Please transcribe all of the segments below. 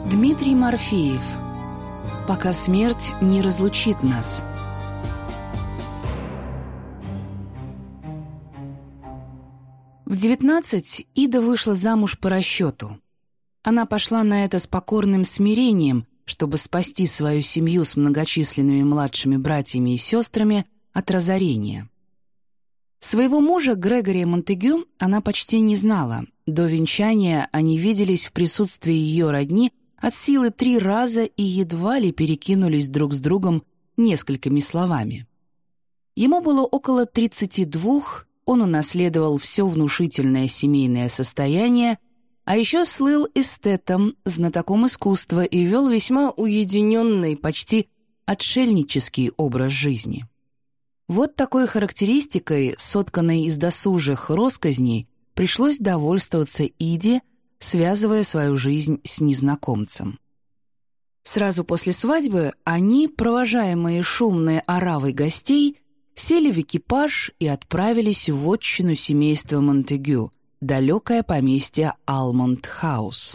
Дмитрий Морфеев. «Пока смерть не разлучит нас». В 19 Ида вышла замуж по расчету. Она пошла на это с покорным смирением, чтобы спасти свою семью с многочисленными младшими братьями и сестрами от разорения. Своего мужа Грегори Монтегю она почти не знала. До венчания они виделись в присутствии ее родни от силы 3 раза и едва ли перекинулись друг с другом несколькими словами. Ему было около 32, он унаследовал все внушительное семейное состояние, а еще слыл эстетом, знатоком искусства и вел весьма уединенный, почти отшельнический образ жизни. Вот такой характеристикой, сотканной из досужих россказней, пришлось довольствоваться Иде, связывая свою жизнь с незнакомцем. Сразу после свадьбы они, провожаемые шумной оравой гостей, сели в экипаж и отправились в вотчину семейства Монтегю, далекое поместье Алмонд-хаус.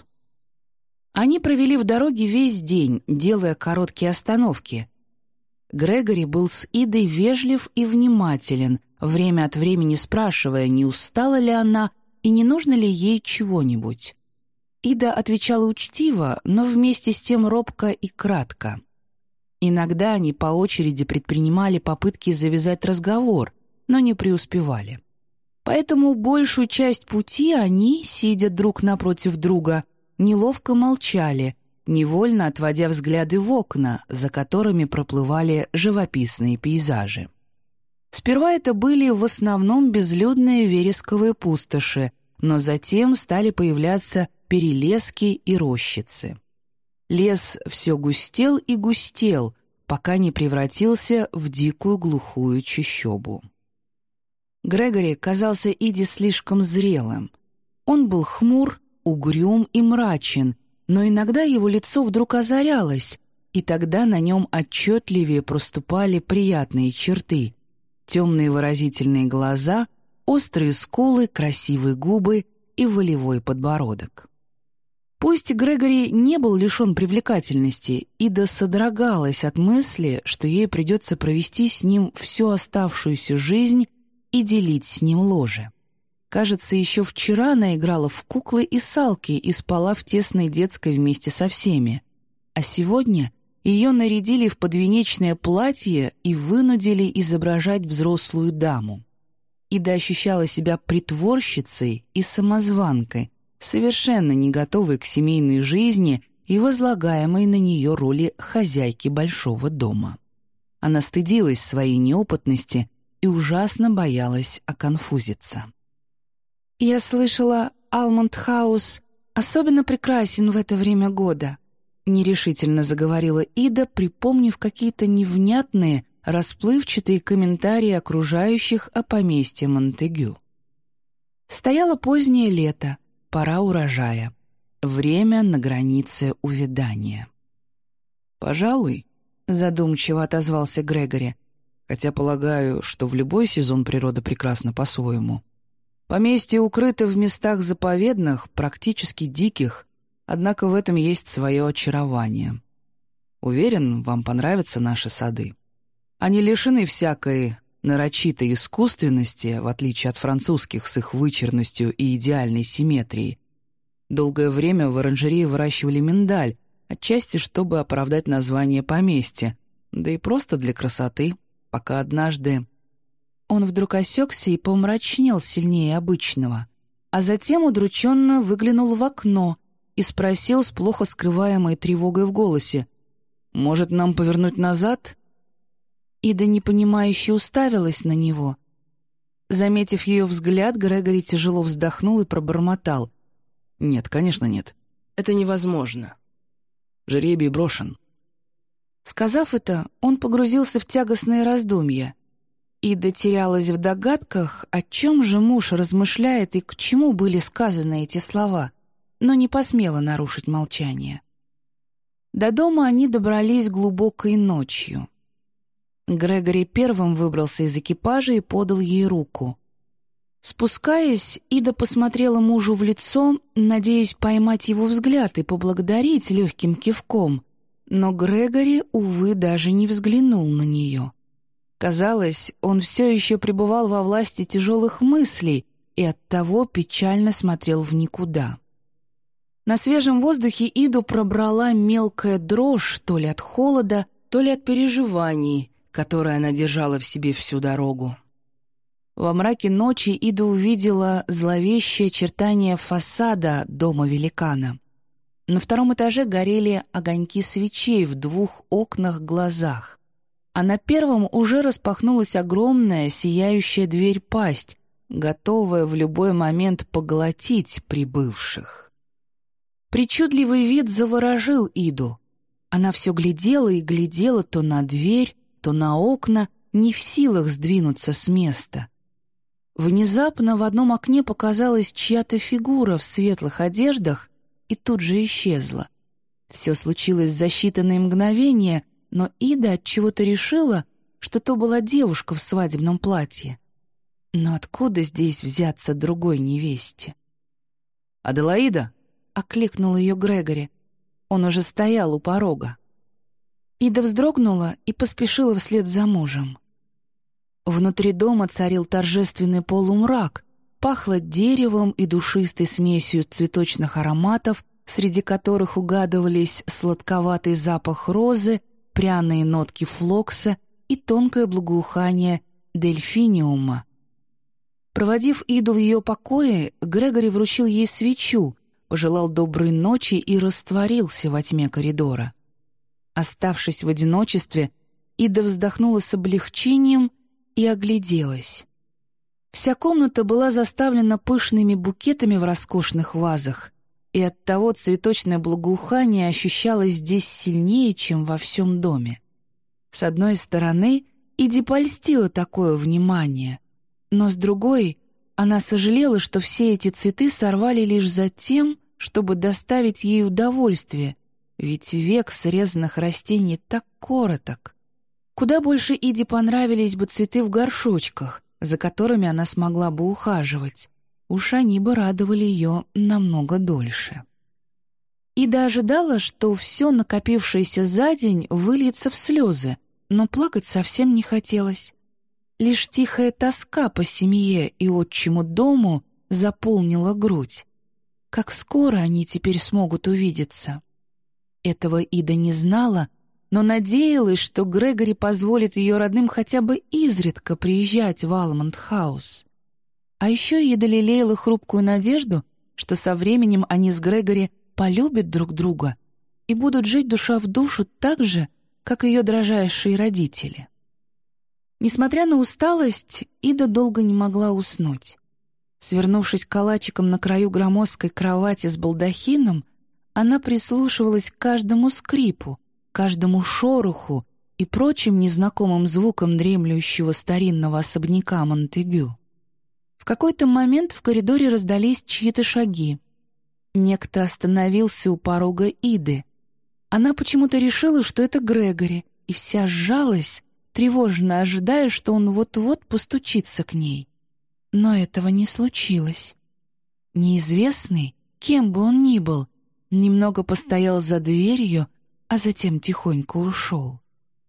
Они провели в дороге весь день, делая короткие остановки. Грегори был с Идой вежлив и внимателен, время от времени спрашивая, не устала ли она и не нужно ли ей чего-нибудь. Ида отвечала учтиво, но вместе с тем робко и кратко. Иногда они по очереди предпринимали попытки завязать разговор, но не преуспевали. Поэтому большую часть пути они, сидя друг напротив друга, неловко молчали, невольно отводя взгляды в окна, за которыми проплывали живописные пейзажи. Сперва это были в основном безлюдные вересковые пустоши, но затем стали появляться перелески и рощицы. Лес все густел и густел, пока не превратился в дикую глухую чащобу. Грегори казался Иде слишком зрелым. Он был хмур, угрюм и мрачен, но иногда его лицо вдруг озарялось, и тогда на нем отчетливее проступали приятные черты: темные выразительные глаза, острые скулы, красивые губы и волевой подбородок. Пусть Грегори не был лишен привлекательности, Ида содрогалась от мысли, что ей придется провести с ним всю оставшуюся жизнь и делить с ним ложе. Кажется, еще вчера она играла в куклы и салки и спала в тесной детской вместе со всеми, а сегодня ее нарядили в подвенечное платье и вынудили изображать взрослую даму. Ида ощущала себя притворщицей и самозванкой, совершенно не готовой к семейной жизни и возлагаемой на нее роли хозяйки большого дома. Она стыдилась своей неопытности и ужасно боялась оконфузиться. «Я слышала, Алмонд-хаус особенно прекрасен в это время года», нерешительно заговорила Ида, припомнив какие-то невнятные, расплывчатые комментарии окружающих о поместье Монтегю. Стояло позднее лето, пора урожая, время на границе увядания. «Пожалуй», — задумчиво отозвался Грегори, хотя полагаю, что в любой сезон природа прекрасна по-своему. Поместье укрыто в местах заповедных, практически диких, однако в этом есть свое очарование. Уверен, вам понравятся наши сады. Они лишены всякой нарочитой искусственности, в отличие от французских с их вычурностью и идеальной симметрией. Долгое время в оранжерее выращивали миндаль, отчасти чтобы оправдать название поместья, да и просто для красоты, пока однажды... Он вдруг осекся и помрачнел сильнее обычного, а затем удрученно выглянул в окно и спросил с плохо скрываемой тревогой в голосе: «Может, нам повернуть назад?» Ида непонимающе уставилась на него. Заметив ее взгляд, Грегори тяжело вздохнул и пробормотал: «Нет, конечно, нет. Это невозможно. Жребий брошен». Сказав это, он погрузился в тягостное раздумье. Ида терялась в догадках, о чем же муж размышляет и к чему были сказаны эти слова, но не посмела нарушить молчание. До дома они добрались глубокой ночью. Грегори первым выбрался из экипажа и подал ей руку. Спускаясь, Ида посмотрела мужу в лицо, надеясь поймать его взгляд и поблагодарить легким кивком, но Грегори, увы, даже не взглянул на нее. Казалось, он все еще пребывал во власти тяжелых мыслей и оттого печально смотрел в никуда. На свежем воздухе Иду пробрала мелкая дрожь то ли от холода, то ли от переживаний, которые она держала в себе всю дорогу. Во мраке ночи Ида увидела зловещее очертание фасада дома великана. На втором этаже горели огоньки свечей в 2 окнах-глазах, а на первом уже распахнулась огромная сияющая дверь-пасть, готовая в любой момент поглотить прибывших. Причудливый вид заворожил Иду. Она все глядела и глядела то на дверь, то на окна, не в силах сдвинуться с места. Внезапно в одном окне показалась чья-то фигура в светлых одеждах и тут же исчезла. Все случилось за считанные мгновения, но Ида отчего-то решила, что то была девушка в свадебном платье. Но откуда здесь взяться другой невесте? «Аделаида!» — окликнул ее Грегори. Он уже стоял у порога. Ида вздрогнула и поспешила вслед за мужем. Внутри дома царил торжественный полумрак, пахло деревом и душистой смесью цветочных ароматов, среди которых угадывались сладковатый запах розы, пряные нотки флокса и тонкое благоухание дельфиниума. Проводив Иду в ее покое, Грегори вручил ей свечу, пожелал доброй ночи и растворился во тьме коридора. Оставшись в одиночестве, Ида вздохнула с облегчением и огляделась. Вся комната была заставлена пышными букетами в роскошных вазах, и оттого цветочное благоухание ощущалось здесь сильнее, чем во всем доме. С одной стороны, Иде польстило такое внимание, но с другой, она сожалела, что все эти цветы сорвали лишь за тем, чтобы доставить ей удовольствие, ведь век срезанных растений так короток. Куда больше Иде понравились бы цветы в горшочках, за которыми она смогла бы ухаживать. Уж они бы радовали ее намного дольше. Ида ожидала, что все накопившееся за день выльется в слезы, но плакать совсем не хотелось. Лишь тихая тоска по семье и отчему дому заполнила грудь. Как скоро они теперь смогут увидеться? Этого Ида не знала, но надеялась, что Грегори позволит ее родным хотя бы изредка приезжать в Алмонд-хаус. А еще Ида лелеяла хрупкую надежду, что со временем они с Грегори полюбят друг друга и будут жить душа в душу так же, как ее дрожайшие родители. Несмотря на усталость, Ида долго не могла уснуть. Свернувшись калачиком на краю громоздкой кровати с балдахином, она прислушивалась к каждому скрипу, каждому шороху и прочим незнакомым звукам дремлющего старинного особняка Монтегю. В какой-то момент в коридоре раздались чьи-то шаги. Некто остановился у порога Иды. Она почему-то решила, что это Грегори, и вся сжалась, тревожно ожидая, что он вот-вот постучится к ней. Но этого не случилось. Неизвестный, кем бы он ни был, немного постоял за дверью, а затем тихонько ушел.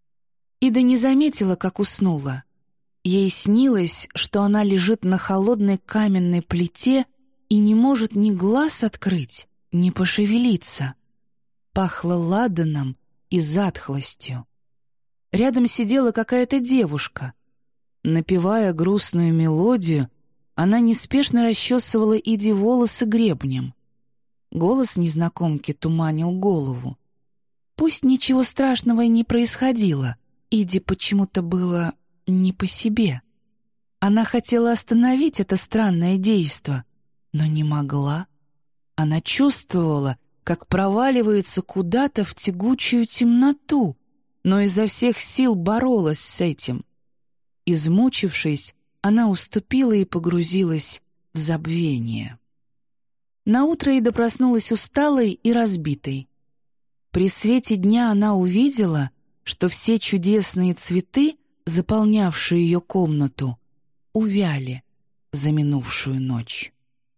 Ида не заметила, как уснула. Ей снилось, что она лежит на холодной каменной плите и не может ни глаз открыть, ни пошевелиться. Пахло ладаном и затхлостью. Рядом сидела какая-то девушка. Напевая грустную мелодию, она неспешно расчесывала Иде волосы гребнем. Голос незнакомки туманил голову. Пусть ничего страшного и не происходило, Иде почему-то было не по себе. Она хотела остановить это странное действо, но не могла. Она чувствовала, как проваливается куда-то в тягучую темноту, но изо всех сил боролась с этим. Измучившись, она уступила и погрузилась в забвение. Наутро Ида проснулась усталой и разбитой. При свете дня она увидела, что все чудесные цветы, заполнявшие ее комнату, увяли. за минувшую ночь.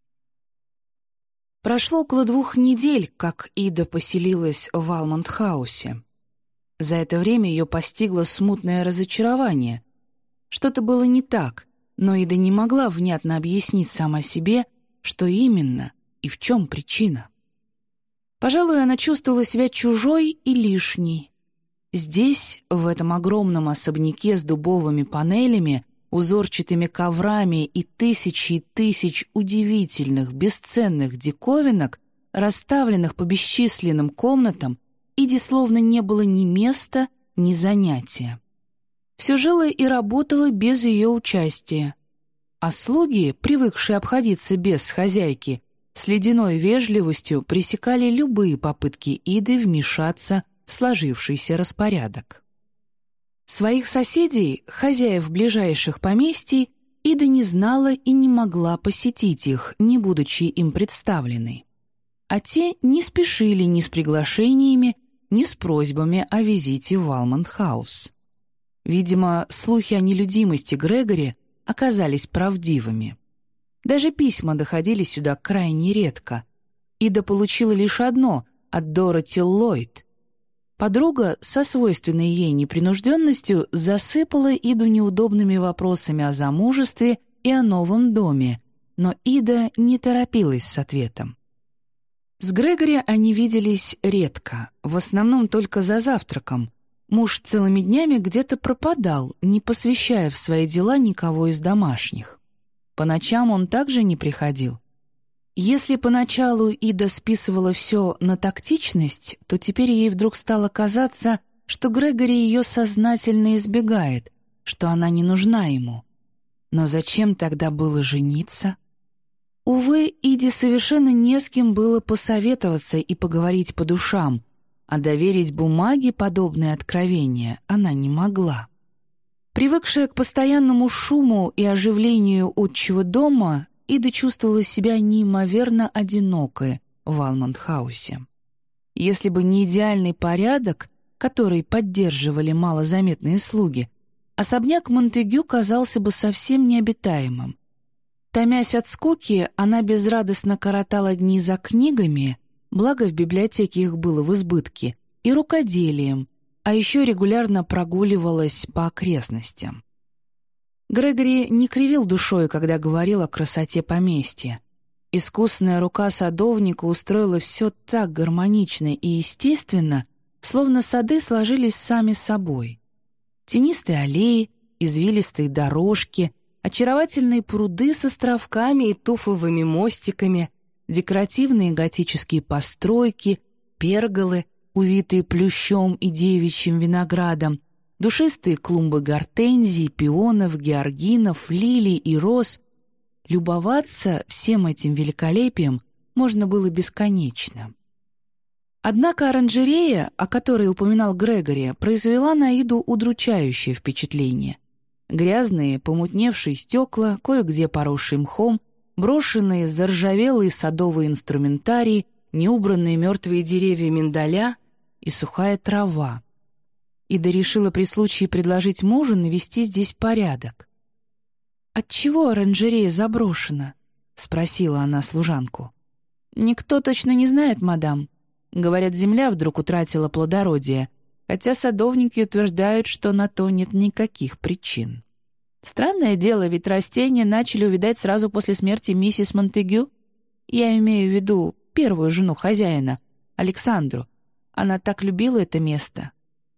Прошло около 2 недель, как Ида поселилась в Алмонд-хаусе. За это время ее постигло смутное разочарование. Что-то было не так, но Ида не могла внятно объяснить сама себе, что именно и в чем причина. Пожалуй, она чувствовала себя чужой и лишней. Здесь, в этом огромном особняке с дубовыми панелями, узорчатыми коврами и тысячи удивительных, бесценных диковинок, расставленных по бесчисленным комнатам, Иде словно не было ни места, ни занятия. Все жило и работало без ее участия. А слуги, привыкшие обходиться без хозяйки, с ледяной вежливостью пресекали любые попытки Иды вмешаться в сложившийся распорядок. Своих соседей, хозяев ближайших поместий, Ида не знала и не могла посетить их, не будучи им представленной. А те не спешили ни с приглашениями, ни с просьбами о визите в Алмонд-хаус. Видимо, слухи о нелюдимости Грегори оказались правдивыми. Даже письма доходили сюда крайне редко. Ида получила лишь одно от Дороти Ллойд. Подруга со свойственной ей непринужденностью засыпала Иду неудобными вопросами о замужестве и о новом доме, но Ида не торопилась с ответом. С Грегори они виделись редко, в основном только за завтраком. Муж целыми днями где-то пропадал, не посвящая в свои дела никого из домашних. По ночам он также не приходил. Если поначалу Ида списывала все на тактичность, то теперь ей вдруг стало казаться, что Грегори ее сознательно избегает, что она не нужна ему. Но зачем тогда было жениться? Увы, Иде совершенно не с кем было посоветоваться и поговорить по душам, а доверить бумаге подобные откровения она не могла. Привыкшая к постоянному шуму и оживлению отчего дома, Ида чувствовала себя неимоверно одинокой в Алмонд-хаусе. Если бы не идеальный порядок, который поддерживали малозаметные слуги, особняк Монтегю казался бы совсем необитаемым. Томясь от скуки, она безрадостно коротала дни за книгами, благо в библиотеке их было в избытке, и рукоделием, а еще регулярно прогуливалась по окрестностям. Грегори не кривил душой, когда говорил о красоте поместья. Искусная рука садовника устроила все так гармонично и естественно, словно сады сложились сами собой. Тенистые аллеи, извилистые дорожки, очаровательные пруды с островками и туфовыми мостиками, декоративные готические постройки, перголы, увитые плющом и девичьим виноградом, душистые клумбы гортензий, пионов, георгинов, лилий и роз. Любоваться всем этим великолепием можно было бесконечно. Однако оранжерея, о которой упоминал Грегори, произвела на Иду удручающее впечатление. Грязные, помутневшие стекла, кое-где поросшие мхом, брошенные, заржавелые садовые инструментарии, неубранные мертвые деревья миндаля и сухая трава. Ида решила при случае предложить мужу навести здесь порядок. «Отчего оранжерея заброшена?» — спросила она служанку. «Никто точно не знает, мадам. Говорят, земля вдруг утратила плодородие, хотя садовники утверждают, что на то нет никаких причин. Странное дело, ведь растения начали увядать сразу после смерти миссис Монтегю. Я имею в виду первую жену хозяина, Александру. Она так любила это место».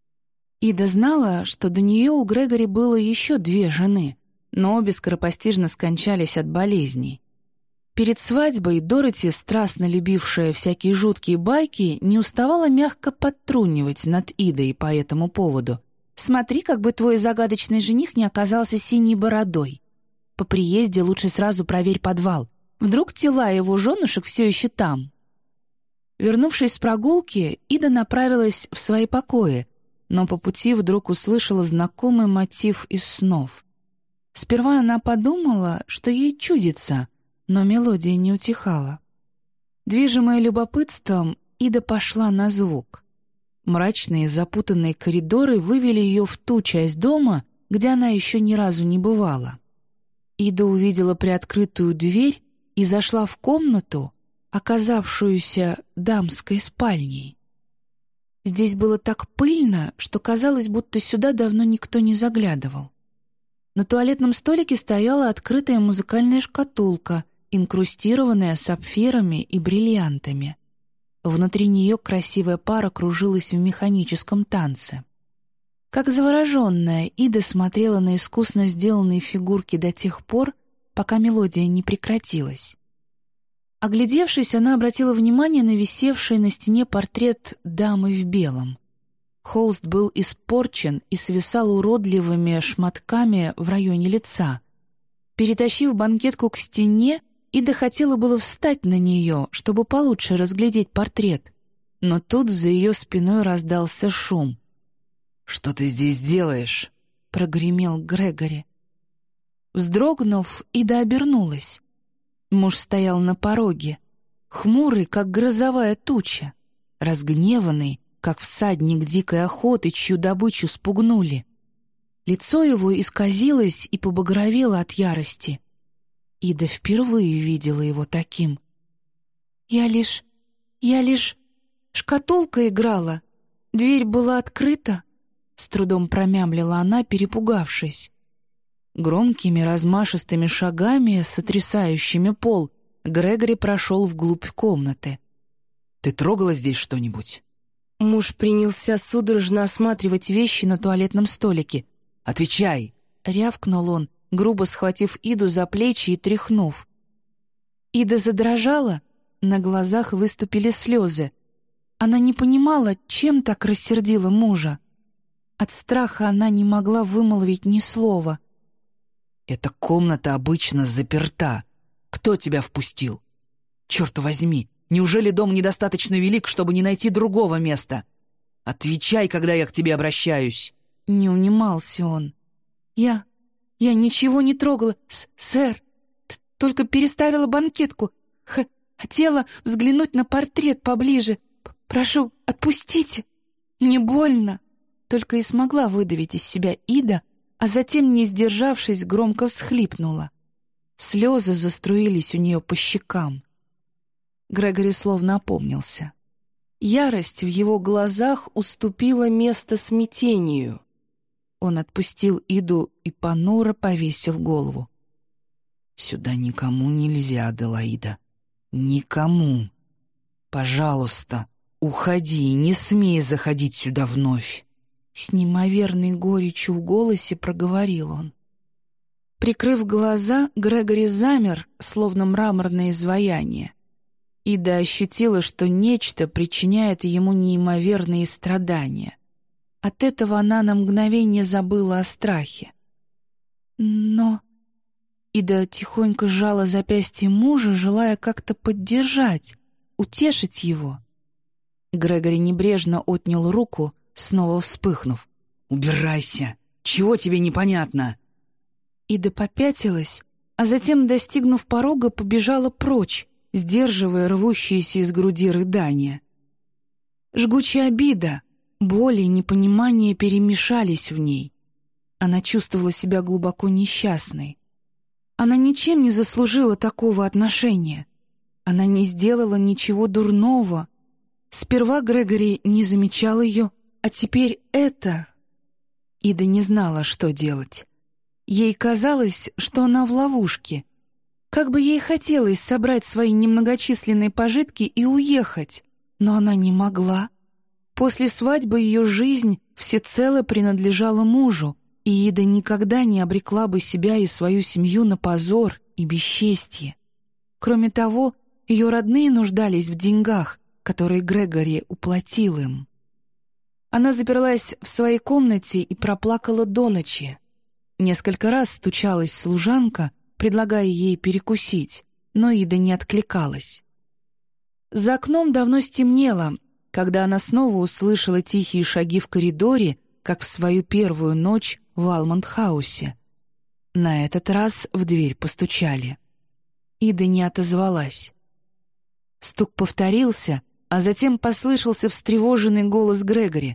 Ида знала, что до нее у Грегори было еще 2 жены, но обе скоропостижно скончались от болезней. Перед свадьбой Дороти, страстно любившая всякие жуткие байки, не уставала мягко подтрунивать над Идой по этому поводу. «Смотри, как бы твой загадочный жених не оказался синей бородой. По приезде лучше сразу проверь подвал. Вдруг тела его женушек все еще там». Вернувшись с прогулки, Ида направилась в свои покои, но по пути вдруг услышала знакомый мотив из снов. Сперва она подумала, что ей чудится, но мелодия не утихала. Движимая любопытством, Ида пошла на звук. Мрачные запутанные коридоры вывели ее в ту часть дома, где она еще ни разу не бывала. Ида увидела приоткрытую дверь и зашла в комнату, оказавшуюся дамской спальней. Здесь было так пыльно, что казалось, будто сюда давно никто не заглядывал. На туалетном столике стояла открытая музыкальная шкатулка, инкрустированная сапфирами и бриллиантами. Внутри нее красивая пара кружилась в механическом танце. Как завороженная, Ида смотрела на искусно сделанные фигурки до тех пор, пока мелодия не прекратилась. Оглядевшись, она обратила внимание на висевший на стене портрет дамы в белом. Холст был испорчен и свисал уродливыми шматками в районе лица. Перетащив банкетку к стене, Ида хотела было встать на нее, чтобы получше разглядеть портрет, но тут за ее спиной раздался шум. «Что ты здесь делаешь?» — прогремел Грегори. Вздрогнув, Ида обернулась. Муж стоял на пороге, хмурый, как грозовая туча, разгневанный, как всадник дикой охоты, чью добычу спугнули. Лицо его исказилось и побагровело от ярости. Ида впервые видела его таким. «Я лишь... Шкатулка играла. Дверь была открыта», — с трудом промямлила она, перепугавшись. Громкими размашистыми шагами, сотрясающими пол, Грегори прошел вглубь комнаты. «Ты трогала здесь что-нибудь?» Муж принялся судорожно осматривать вещи на туалетном столике. «Отвечай!» — рявкнул он, грубо схватив Иду за плечи и тряхнув. Ида задрожала, на глазах выступили слезы. Она не понимала, чем так рассердила мужа. От страха она не могла вымолвить ни слова. «Эта комната обычно заперта. Кто тебя впустил? Черт возьми, неужели дом недостаточно велик, чтобы не найти другого места? Отвечай, когда я к тебе обращаюсь!» Не унимался он. «Я ничего не трогала, сэр. Только переставила банкетку. Хотела взглянуть на портрет поближе. Прошу, отпустите. Мне больно». Только и смогла выдавить из себя Ида, а затем, не сдержавшись, громко всхлипнула. Слезы заструились у нее по щекам. Грегори словно опомнился. Ярость в его глазах уступила место смятению. Он отпустил Иду и понуро повесил голову. «Сюда никому нельзя, Аделаида. Никому. Пожалуйста, уходи и не смей заходить сюда вновь». С неимоверной горечью в голосе проговорил он. Прикрыв глаза, Грегори замер, словно мраморное изваяние. Ида ощутила, что нечто причиняет ему неимоверные страдания. От этого она на мгновение забыла о страхе. Но... Ида тихонько сжала запястье мужа, желая как-то поддержать, утешить его. Грегори небрежно отнял руку, снова вспыхнув. «Убирайся! Чего тебе непонятно?» Ида попятилась, а затем, достигнув порога, побежала прочь, сдерживая рвущиеся из груди рыдания. Жгучая обида, боль и непонимание перемешались в ней. Она чувствовала себя глубоко несчастной. Она ничем не заслужила такого отношения. Она не сделала ничего дурного. Сперва Грегори не замечал ее, а теперь это... Ида не знала, что делать. Ей казалось, что она в ловушке. Как бы ей хотелось собрать свои немногочисленные пожитки и уехать, но она не могла. После свадьбы ее жизнь всецело принадлежала мужу, и Ида никогда не обрекла бы себя и свою семью на позор и бесчестье. Кроме того, ее родные нуждались в деньгах, которые Грегори уплатил им. Она заперлась в своей комнате и проплакала до ночи. Несколько раз стучалась служанка, предлагая ей перекусить, но Ида не откликалась. За окном давно стемнело, когда она снова услышала тихие шаги в коридоре, как в свою первую ночь в Алмонд-хаусе. На этот раз в дверь постучали. Ида не отозвалась. Стук повторился, а затем послышался встревоженный голос Грегори.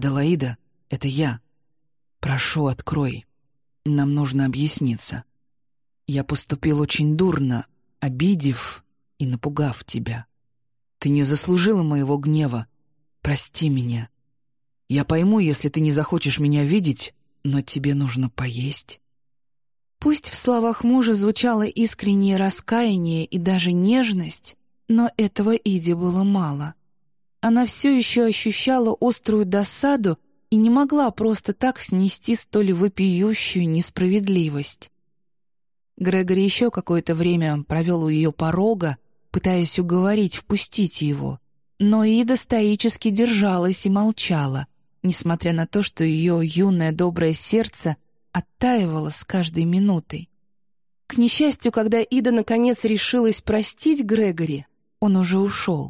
«Аделаида, это я. Прошу, открой. Нам нужно объясниться». Я поступил очень дурно, обидев и напугав тебя. Ты не заслужила моего гнева. Прости меня. Я пойму, если ты не захочешь меня видеть, но тебе нужно поесть». Пусть в словах мужа звучало искреннее раскаяние и даже нежность, но этого Иде было мало. Она все еще ощущала острую досаду и не могла просто так снести столь вопиющую несправедливость. Грегори еще какое-то время провел у ее порога, пытаясь уговорить впустить его, но Ида стоически держалась и молчала, несмотря на то, что ее юное доброе сердце оттаивало с каждой минутой. К несчастью, когда Ида наконец решилась простить Грегори, он уже ушел.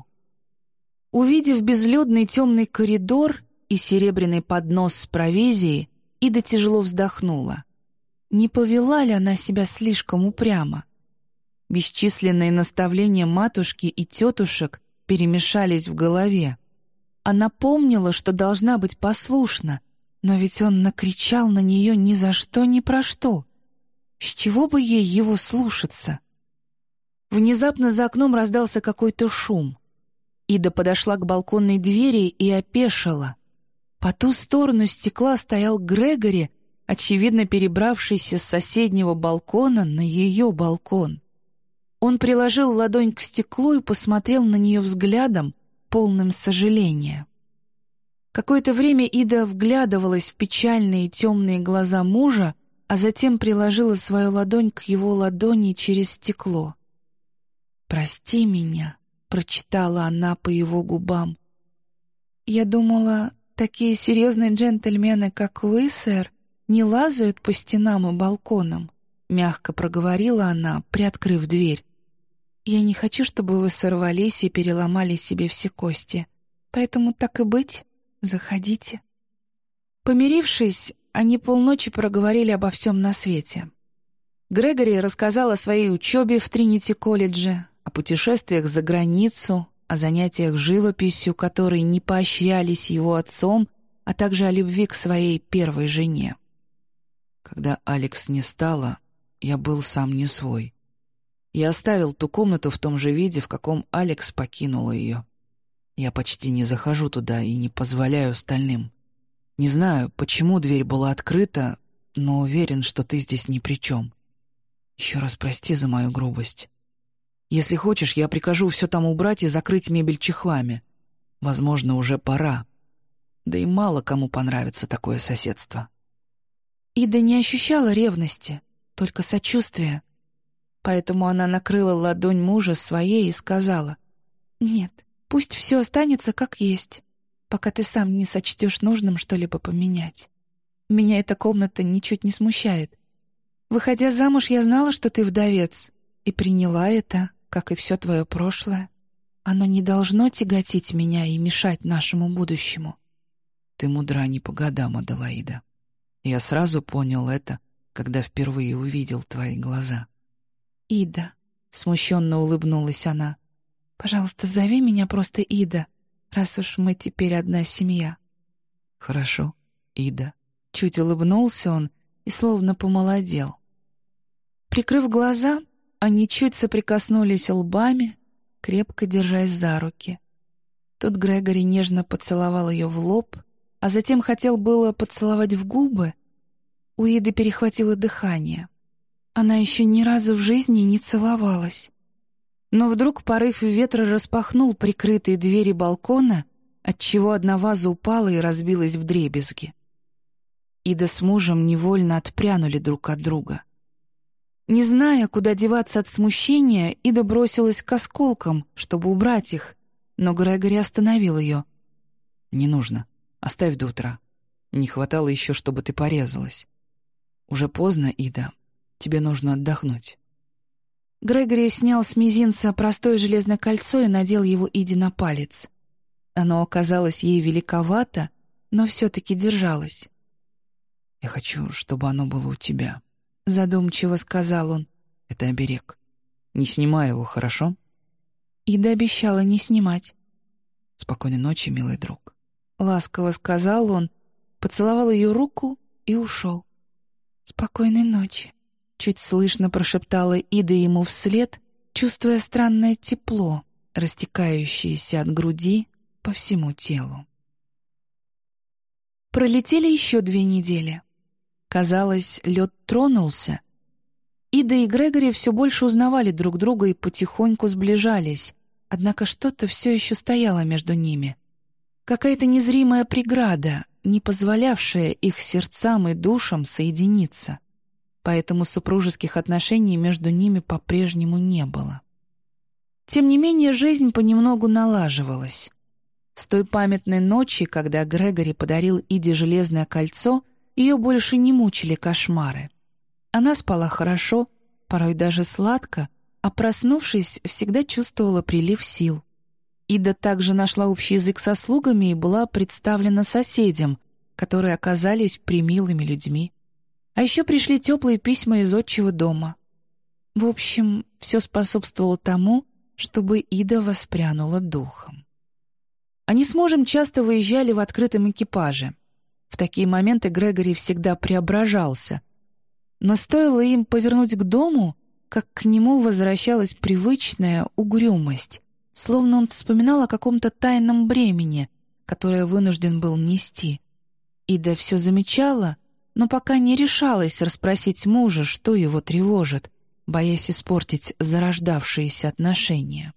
Увидев безлюдный темный коридор и серебряный поднос с провизией, Ида тяжело вздохнула. Не повела ли она себя слишком упрямо? Бесчисленные наставления матушки и тетушек перемешались в голове. Она помнила, что должна быть послушна, но ведь он накричал на нее ни за что, ни про что. С чего бы ей его слушаться? Внезапно за окном раздался какой-то шум. Ида подошла к балконной двери и опешила. По ту сторону стекла стоял Грегори, очевидно перебравшийся с соседнего балкона на ее балкон. Он приложил ладонь к стеклу и посмотрел на нее взглядом, полным сожаления. Какое-то время Ида вглядывалась в печальные темные глаза мужа, а затем приложила свою ладонь к его ладони через стекло. «Прости меня», — прочитала она по его губам. «Я думала, такие серьезные джентльмены, как вы, сэр, не лазают по стенам и балконам», — мягко проговорила она, приоткрыв дверь. «Я не хочу, чтобы вы сорвались и переломали себе все кости. Поэтому так и быть, заходите». Помирившись, они полночи проговорили обо всем на свете. Грегори рассказал о своей учебе в Тринити-колледже, о путешествиях за границу, о занятиях живописью, которые не поощрялись его отцом, а также о любви к своей первой жене. Когда Алекс не стало, я был сам не свой. Я оставил ту комнату в том же виде, в каком Алекс покинула ее. Я почти не захожу туда и не позволяю остальным. Не знаю, почему дверь была открыта, но уверен, что ты здесь ни при чем. Еще раз прости за мою грубость. Если хочешь, я прикажу все там убрать и закрыть мебель чехлами. Возможно, уже пора. Да и мало кому понравится такое соседство». Ида не ощущала ревности, только сочувствия. Поэтому она накрыла ладонь мужа своей и сказала: «Нет, пусть все останется как есть, пока ты сам не сочтешь нужным что-либо поменять. Меня эта комната ничуть не смущает. Выходя замуж, я знала, что ты вдовец, и приняла это, как и все твое прошлое. Оно не должно тяготить меня и мешать нашему будущему». Ты мудра не по годам, Аделаида. Я сразу понял это, когда впервые увидел твои глаза. «Ида», — смущенно улыбнулась она, — «пожалуйста, зови меня просто Ида, раз уж мы теперь одна семья». «Хорошо, Ида». Чуть улыбнулся он и словно помолодел. Прикрыв глаза, они чуть соприкоснулись лбами, крепко держась за руки. Тут Грегори нежно поцеловал ее в лоб, а затем хотел было поцеловать в губы. У Иды перехватило дыхание. Она еще ни разу в жизни не целовалась. Но вдруг порыв ветра распахнул прикрытые двери балкона, отчего одна ваза упала и разбилась вдребезги. Ида с мужем невольно отпрянули друг от друга. Не зная, куда деваться от смущения, Ида бросилась к осколкам, чтобы убрать их, но Грегори остановил ее. «Не нужно. Оставь до утра. Не хватало еще, чтобы ты порезалась. Уже поздно, Ида. Тебе нужно отдохнуть». Грегори снял с мизинца простое железное кольцо и надел его Иде на палец. Оно оказалось ей великовато, но все-таки держалось. «Я хочу, чтобы оно было у тебя», — задумчиво сказал он. «Это оберег. Не снимай его, хорошо?» Ида обещала не снимать. «Спокойной ночи, милый друг», — ласково сказал он, поцеловал ее руку и ушел. «Спокойной ночи». — чуть слышно прошептала Ида ему вслед, чувствуя странное тепло, растекающееся от груди по всему телу. Пролетели еще 2 недели. Казалось, лед тронулся. Ида и Грегори все больше узнавали друг друга и потихоньку сближались, однако что-то все еще стояло между ними. Какая-то незримая преграда, не позволявшая их сердцам и душам соединиться. Поэтому супружеских отношений между ними по-прежнему не было. Тем не менее, жизнь понемногу налаживалась. С той памятной ночи, когда Грегори подарил Иде железное кольцо, ее больше не мучили кошмары. Она спала хорошо, порой даже сладко, а проснувшись, всегда чувствовала прилив сил. Ида также нашла общий язык со слугами и была представлена соседям, которые оказались премилыми людьми. А еще пришли теплые письма из отчего дома. В общем, все способствовало тому, чтобы Ида воспрянула духом. Они с мужем часто выезжали в открытом экипаже. В такие моменты Грегори всегда преображался. Но стоило им повернуть к дому, как к нему возвращалась привычная угрюмость, словно он вспоминал о каком-то тайном бремени, которое вынужден был нести. Ида все замечала, но пока не решалась расспросить мужа, что его тревожит, боясь испортить зарождавшиеся отношения.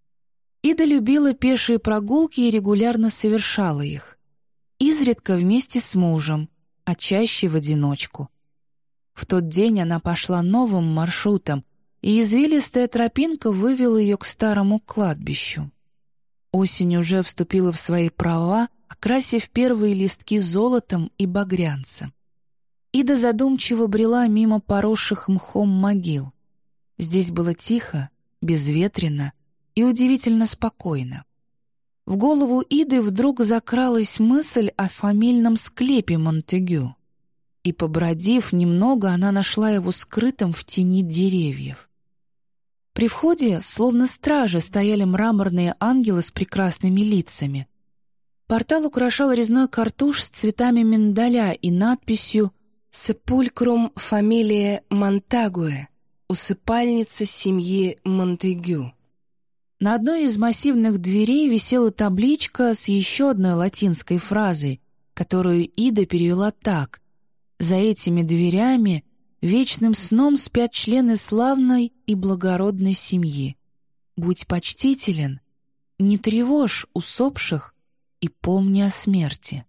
Ида любила пешие прогулки и регулярно совершала их. Изредка вместе с мужем, а чаще в одиночку. В тот день она пошла новым маршрутом, и извилистая тропинка вывела ее к старому кладбищу. Осень уже вступила в свои права, окрасив первые листки золотом и багрянцем. Ида задумчиво брела мимо поросших мхом могил. Здесь было тихо, безветренно и удивительно спокойно. В голову Иды вдруг закралась мысль о фамильном склепе Монтегю. И, побродив немного, она нашла его скрытым в тени деревьев. При входе, словно стражи, стояли мраморные ангелы с прекрасными лицами. Портал украшал резной картуш с цветами миндаля и надписью «Sepulchrum familiae Montague» — «Усыпальница семьи Монтегю». На одной из массивных дверей висела табличка с еще одной латинской фразой, которую Ида перевела так: «За этими дверями вечным сном спят члены славной и благородной семьи. Будь почтителен, не тревожь усопших и помни о смерти».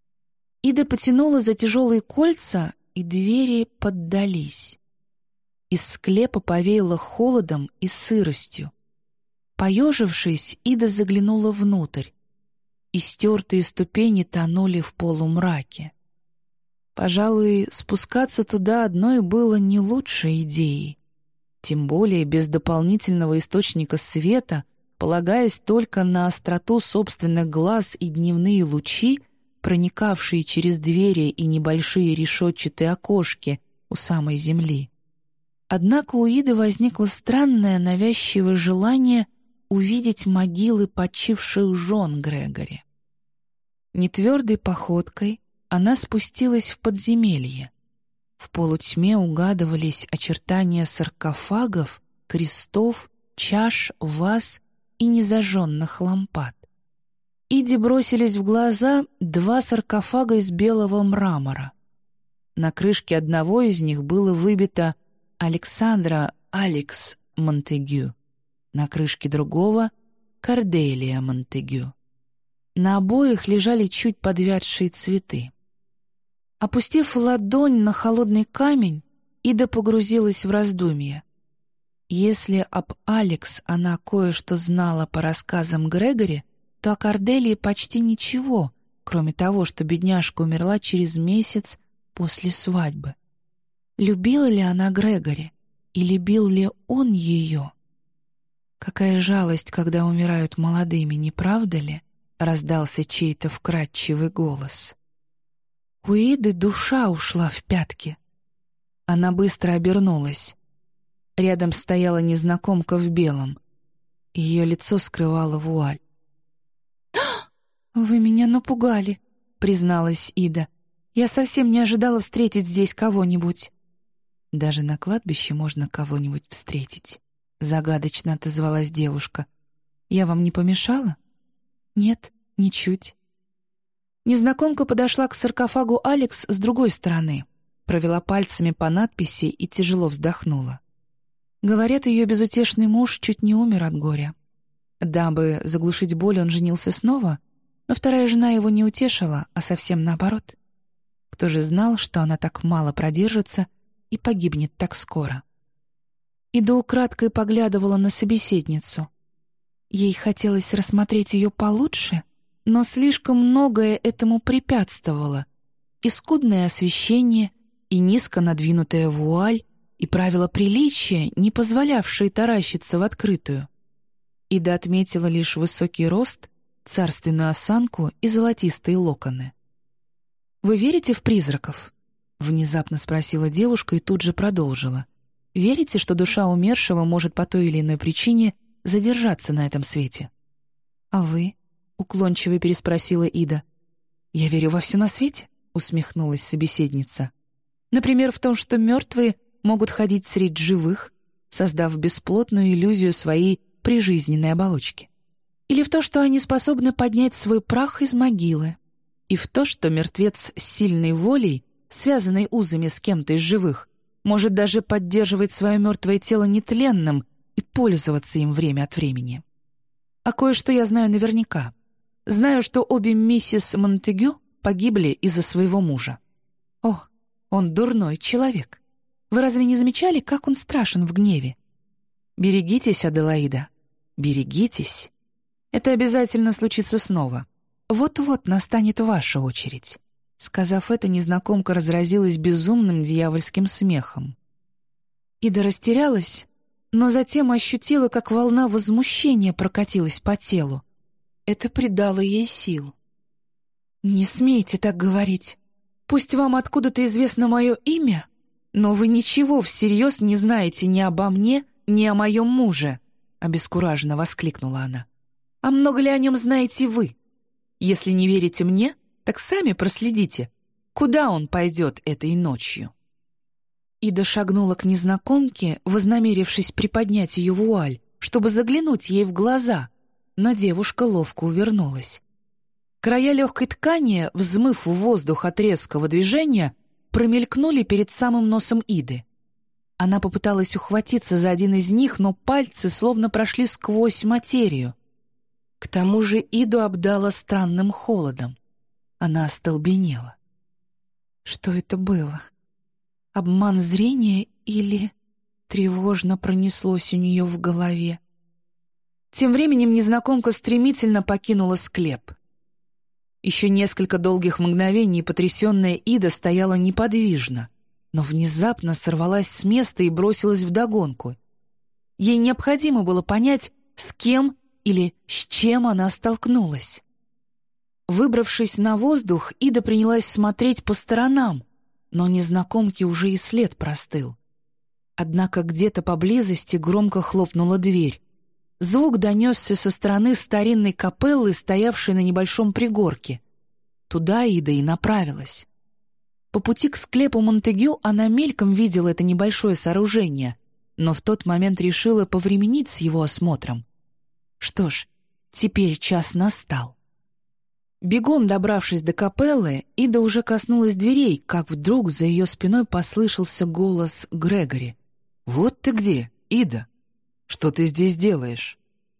Ида потянула за тяжелые кольца, и двери поддались. Из склепа повеяло холодом и сыростью. Поежившись, Ида заглянула внутрь. Истертые ступени тонули в полумраке. Пожалуй, спускаться туда одной было не лучшей идеей. Тем более без дополнительного источника света, полагаясь только на остроту собственных глаз и дневные лучи, проникавшие через двери и небольшие решетчатые окошки у самой земли. Однако у Иды возникло странное навязчивое желание увидеть могилы почивших жен Грегори. Нетвердой походкой она спустилась в подземелье. В полутьме угадывались очертания саркофагов, крестов, чаш, ваз и незажженных лампад. Иде бросились в глаза 2 саркофага из белого мрамора. На крышке одного из них было выбито «Александра Алекс Монтегю», на крышке другого — «Корделия Монтегю». На обоих лежали чуть подвядшие цветы. Опустив ладонь на холодный камень, Ида погрузилась в раздумья. Если об Алекс она кое-что знала по рассказам Грегори, то о Корделии почти ничего, кроме того, что бедняжка умерла через месяц после свадьбы. Любила ли она Грегори, и любил ли он ее? «Какая жалость, когда умирают молодыми, не правда ли?» — раздался чей-то вкрадчивый голос. У Иды душа ушла в пятки. Она быстро обернулась. Рядом стояла незнакомка в белом. Ее лицо скрывала вуаль. «Вы меня напугали», — призналась Ида. «Я совсем не ожидала встретить здесь кого-нибудь». «Даже на кладбище можно кого-нибудь встретить», — загадочно отозвалась девушка. «Я вам не помешала?» «Нет, ничуть». Незнакомка подошла к саркофагу Алекс с другой стороны, провела пальцами по надписи и тяжело вздохнула. Говорят, ее безутешный муж чуть не умер от горя. Дабы заглушить боль, он женился снова, но вторая жена его не утешила, а совсем наоборот. Кто же знал, что она так мало продержится и погибнет так скоро? Ида украдкой поглядывала на собеседницу. Ей хотелось рассмотреть ее получше, но слишком многое этому препятствовало. И скудное освещение, и низко надвинутая вуаль, и правила приличия, не позволявшие таращиться в открытую. Ида отметила лишь высокий рост, царственную осанку и золотистые локоны. «Вы верите в призраков?» — внезапно спросила девушка и тут же продолжила. «Верите, что душа умершего может по той или иной причине задержаться на этом свете?» «А вы?» — уклончиво переспросила Ида. «Я верю во все на свете», — усмехнулась собеседница. «Например, в том, что мертвые могут ходить среди живых, создав бесплотную иллюзию своей прижизненной оболочки. Или в то, что они способны поднять свой прах из могилы. И в то, что мертвец с сильной волей, связанный узами с кем-то из живых, может даже поддерживать свое мертвое тело нетленным и пользоваться им время от времени. А кое-что я знаю наверняка. Знаю, что обе миссис Монтегю погибли из-за своего мужа. О, он дурной человек. Вы разве не замечали, как он страшен в гневе? Берегитесь, Аделаида, берегитесь. Это обязательно случится снова. Вот-вот настанет ваша очередь». Сказав это, незнакомка разразилась безумным дьявольским смехом. Ида растерялась, но затем ощутила, как волна возмущения прокатилась по телу. Это придало ей сил. «Не смейте так говорить. Пусть вам откуда-то известно мое имя, но вы ничего всерьез не знаете ни обо мне, ни о моем муже», — обескураженно воскликнула она. «А много ли о нем знаете вы? Если не верите мне, так сами проследите, куда он пойдет этой ночью». Ида шагнула к незнакомке, вознамерившись приподнять ее вуаль, чтобы заглянуть ей в глаза, но девушка ловко увернулась. Края легкой ткани, взмыв в воздух от резкого движения, промелькнули перед самым носом Иды. Она попыталась ухватиться за один из них, но пальцы словно прошли сквозь материю. К тому же Иду обдало странным холодом. Она остолбенела. Что это было? Обман зрения или... Тревожно пронеслось у нее в голове. Тем временем незнакомка стремительно покинула склеп. Еще несколько долгих мгновений потрясенная Ида стояла неподвижно, но внезапно сорвалась с места и бросилась вдогонку. Ей необходимо было понять, с кем или с чем она столкнулась. Выбравшись на воздух, Ида принялась смотреть по сторонам, но незнакомке уже и след простыл. Однако где-то поблизости громко хлопнула дверь. Звук донесся со стороны старинной капеллы, стоявшей на небольшом пригорке. Туда Ида и направилась. По пути к склепу Монтегю она мельком видела это небольшое сооружение, но в тот момент решила повременить с его осмотром. Что ж, теперь час настал. Бегом добравшись до капеллы, Ида уже коснулась дверей, как вдруг за ее спиной послышался голос Грегори. «Вот ты где, Ида! Что ты здесь делаешь?»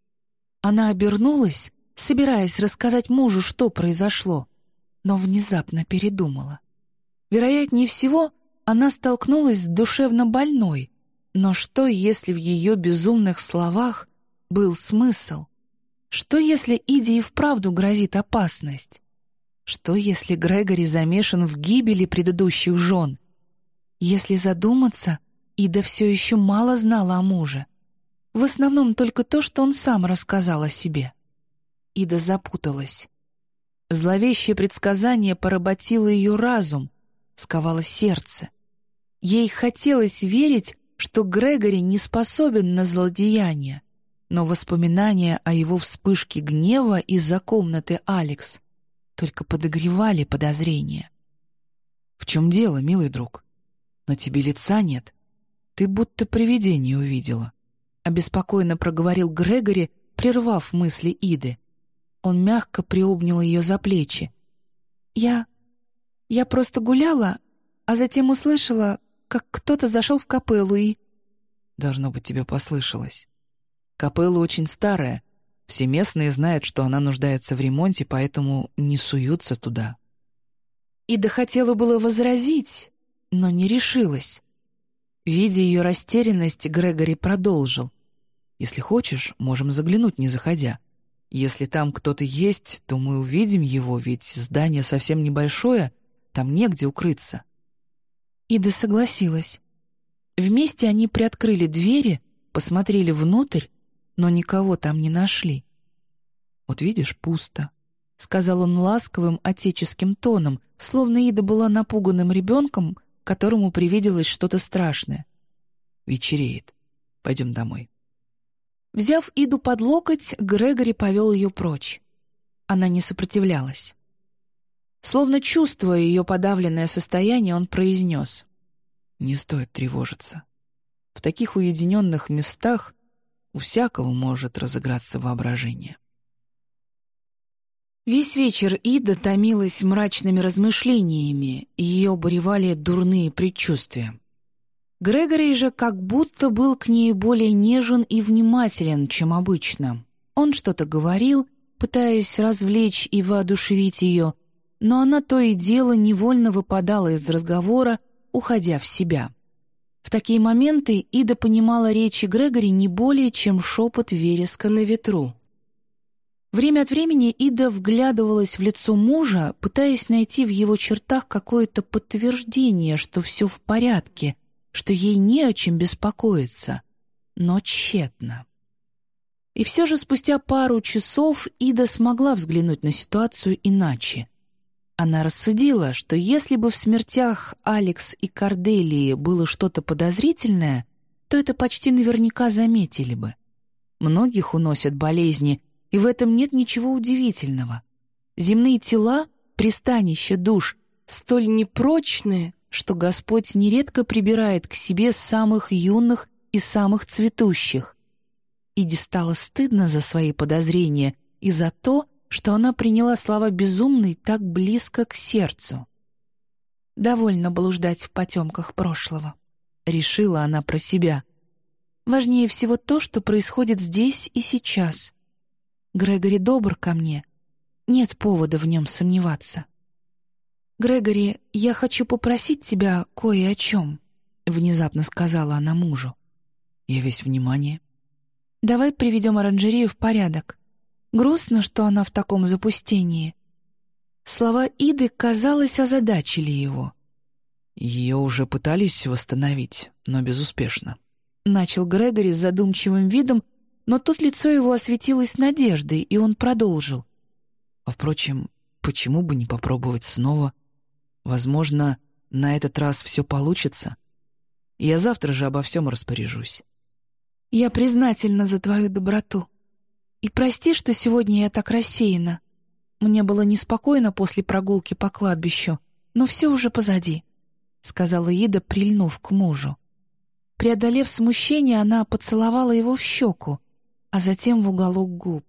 Она обернулась, собираясь рассказать мужу, что произошло, но внезапно передумала. Вероятнее всего, она столкнулась с душевно больной, но что, если в ее безумных словах был смысл? Что, если Иде и вправду грозит опасность? Что, если Грегори замешан в гибели предыдущих жен? Если задуматься, Ида все еще мало знала о муже. В основном только то, что он сам рассказал о себе. Ида запуталась. Зловещее предсказание поработило ее разум, сковало сердце. Ей хотелось верить, что Грегори не способен на злодеяние, но воспоминания о его вспышке гнева из-за комнаты Алекс только подогревали подозрения. «В чем дело, милый друг? На тебе лица нет. Ты будто привидение увидела», — обеспокоенно проговорил Грегори, прервав мысли Иды. Он мягко приобнял ее за плечи. «Я просто гуляла, а затем услышала, как кто-то зашел в капеллу и...» «Должно быть, тебе послышалось. Капелла очень старая. Все местные знают, что она нуждается в ремонте, поэтому не суются туда». Ида хотела было возразить, но не решилась. Видя ее растерянность, Грегори продолжил. «Если хочешь, можем заглянуть, не заходя. Если там кто-то есть, то мы увидим его, ведь здание совсем небольшое, там негде укрыться». Ида согласилась. Вместе они приоткрыли двери, посмотрели внутрь, но никого там не нашли. «Вот видишь, пусто», — сказал он ласковым отеческим тоном, словно Ида была напуганным ребенком, которому привиделось что-то страшное. «Вечереет. Пойдем домой». Взяв Иду под локоть, Грегори повел ее прочь. Она не сопротивлялась. Словно чувствуя ее подавленное состояние, он произнес: «Не стоит тревожиться. В таких уединенных местах у всякого может разыграться воображение». Весь вечер Ида томилась мрачными размышлениями, ее буревали дурные предчувствия. Грегори же как будто был к ней более нежен и внимателен, чем обычно. Он что-то говорил, пытаясь развлечь и воодушевить ее, но она то и дело невольно выпадала из разговора, уходя в себя. В такие моменты Ида понимала речи Грегори не более, чем шепот вереска на ветру. Время от времени Ида вглядывалась в лицо мужа, пытаясь найти в его чертах какое-то подтверждение, что все в порядке, что ей не о чем беспокоиться, но тщетно. И все же спустя пару часов Ида смогла взглянуть на ситуацию иначе. Она рассудила, что если бы в смертях Алекс и Корделии было что-то подозрительное, то это почти наверняка заметили бы. Многих уносят болезни, и в этом нет ничего удивительного. Земные тела, пристанища душ, столь непрочные, что Господь нередко прибирает к себе самых юных и самых цветущих. Иде стало стыдно за свои подозрения и за то, что она приняла слова безумной так близко к сердцу. «Довольно блуждать в потемках прошлого», — решила она про себя. «Важнее всего то, что происходит здесь и сейчас. Грегори добр ко мне. Нет повода в нем сомневаться». «Грегори, я хочу попросить тебя кое о чем», — внезапно сказала она мужу. «Я весь внимание». «Давай приведем оранжерею в порядок. Грустно, что она в таком запустении». Слова Иды, казалось, озадачили его. «Ее уже пытались восстановить, но безуспешно», — начал Грегори с задумчивым видом, но тут лицо его осветилось надеждой, и он продолжил. «А впрочем, почему бы не попробовать снова? Возможно, на этот раз все получится. Я завтра же обо всем распоряжусь». «Я признательна за твою доброту. И прости, что сегодня я так рассеяна. Мне было неспокойно после прогулки по кладбищу, но все уже позади», — сказала Ида, прильнув к мужу. Преодолев смущение, она поцеловала его в щеку, а затем в уголок губ.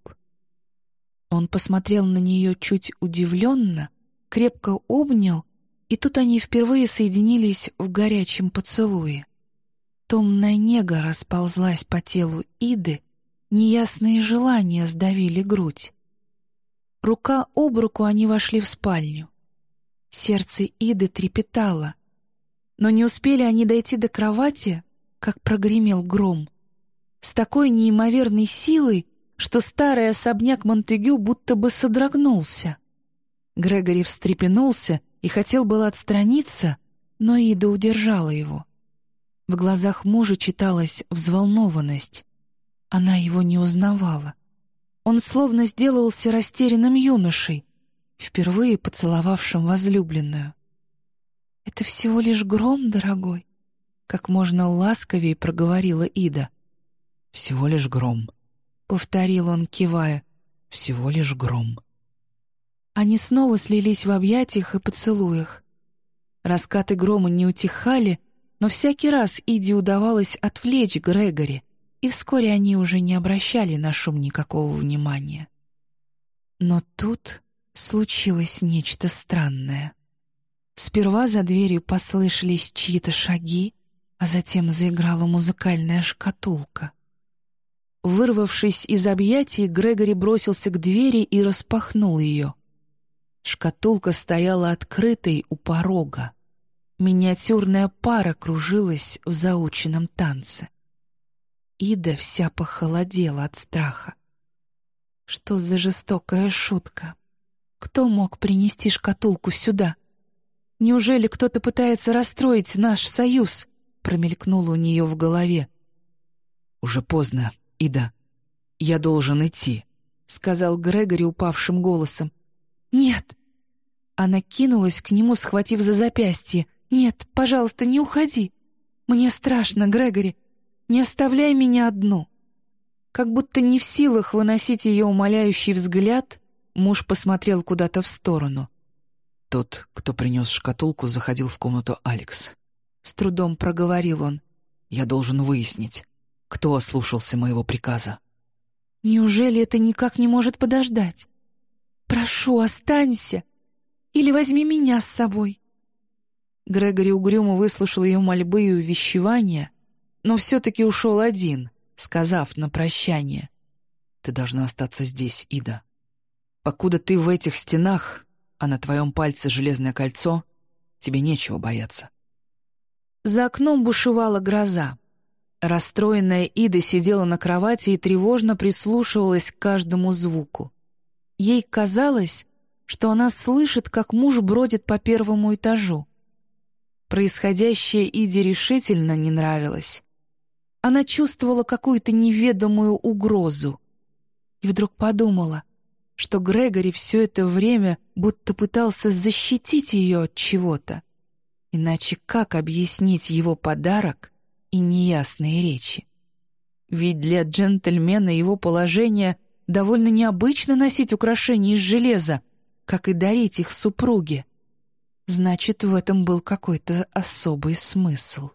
Он посмотрел на нее чуть удивленно, крепко обнял, и тут они впервые соединились в горячем поцелуе. Томная нега расползлась по телу Иды, неясные желания сдавили грудь. Рука об руку они вошли в спальню. Сердце Иды трепетало, но не успели они дойти до кровати, как прогремел гром. С такой неимоверной силой, что старый особняк Монтегю будто бы содрогнулся. Грегори встрепенулся и хотел было отстраниться, но Ида удержала его. В глазах мужа читалась взволнованность. Она его не узнавала. Он словно сделался растерянным юношей, впервые поцеловавшим возлюбленную. «Это всего лишь гром, дорогой», — как можно ласковее проговорила Ида. «Всего лишь гром», — повторил он, кивая. «Всего лишь гром». Они снова слились в объятиях и поцелуях. Раскаты грома не утихали, но всякий раз Иде удавалось отвлечь Грегори, и вскоре они уже не обращали на шум никакого внимания. Но тут случилось нечто странное. Сперва за дверью послышались чьи-то шаги, а затем заиграла музыкальная шкатулка. Вырвавшись из объятий, Грегори бросился к двери и распахнул ее. Шкатулка стояла открытой у порога. Миниатюрная пара кружилась в заученном танце. Ида вся похолодела от страха. Что за жестокая шутка? Кто мог принести шкатулку сюда? Неужели кто-то пытается расстроить наш союз? Промелькнуло у нее в голове. «Уже поздно, Ида. Я должен идти», — сказал Грегори упавшим голосом. «Нет». Она кинулась к нему, схватив за запястье. «Нет, пожалуйста, не уходи. Мне страшно, Грегори. Не оставляй меня одну». Как будто не в силах выносить ее умоляющий взгляд, муж посмотрел куда-то в сторону. «Тот, кто принес шкатулку, заходил в комнату Алекс. С трудом проговорил он. Я должен выяснить, кто ослушался моего приказа». «Неужели это никак не может подождать? Прошу, останься. Или возьми меня с собой». Грегори угрюмо выслушал ее мольбы и увещевания, но все-таки ушел один, сказав на прощание: «Ты должна остаться здесь, Ида. Покуда ты в этих стенах, а на твоем пальце железное кольцо, тебе нечего бояться». За окном бушевала гроза. Расстроенная Ида сидела на кровати и тревожно прислушивалась к каждому звуку. Ей казалось, что она слышит, как муж бродит по первому этажу. Происходящее Иде решительно не нравилось. Она чувствовала какую-то неведомую угрозу. И вдруг подумала, что Грегори все это время будто пытался защитить ее от чего-то. Иначе как объяснить его подарок и неясные речи? Ведь для джентльмена его положение довольно необычно носить украшения из железа, как и дарить их супруге. Значит, в этом был какой-то особый смысл.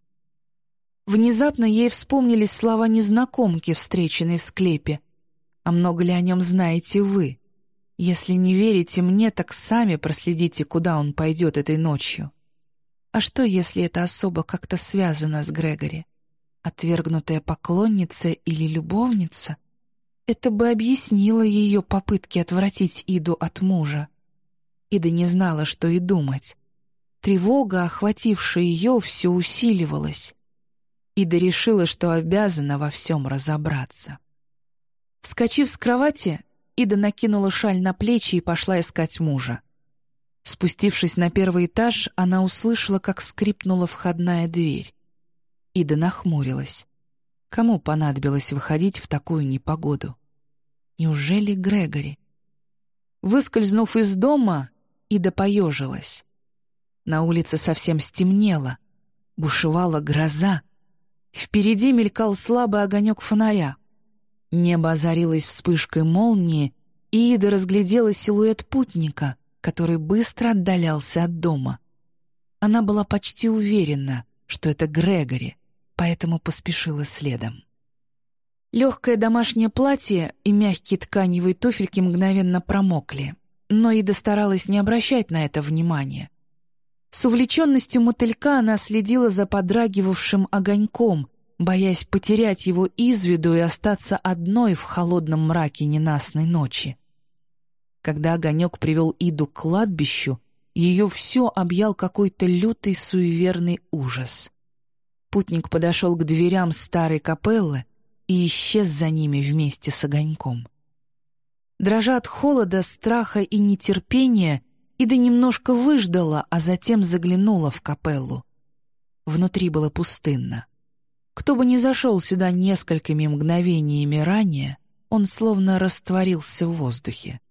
Внезапно ей вспомнились слова незнакомки, встреченной в склепе. «А много ли о нем знаете вы? Если не верите мне, так сами проследите, куда он пойдет этой ночью». А что, если эта особа как-то связана с Грегори? Отвергнутая поклонница или любовница? Это бы объяснило ее попытки отвратить Иду от мужа. Ида не знала, что и думать. Тревога, охватившая ее, все усиливалась. Ида решила, что обязана во всем разобраться. Вскочив с кровати, Ида накинула шаль на плечи и пошла искать мужа. Спустившись на первый этаж, она услышала, как скрипнула входная дверь. Ида нахмурилась. Кому понадобилось выходить в такую непогоду? Неужели Грегори? Выскользнув из дома, Ида поежилась. На улице совсем стемнело. Бушевала гроза. Впереди мелькал слабый огонек фонаря. Небо озарилось вспышкой молнии, и Ида разглядела силуэт путника, который быстро отдалялся от дома. Она была почти уверена, что это Грегори, поэтому поспешила следом. Легкое домашнее платье и мягкие тканевые туфельки мгновенно промокли, но Ида старалась не обращать на это внимания. С увлеченностью мотылька она следила за подрагивавшим огоньком, боясь потерять его из виду и остаться одной в холодном мраке ненастной ночи. Когда огонек привел Иду к кладбищу, ее все объял какой-то лютый суеверный ужас. Путник подошел к дверям старой капеллы и исчез за ними вместе с огоньком. Дрожа от холода, страха и нетерпения, Ида немножко выждала, а затем заглянула в капеллу. Внутри было пустынно. Кто бы ни зашел сюда несколькими мгновениями ранее, он словно растворился в воздухе.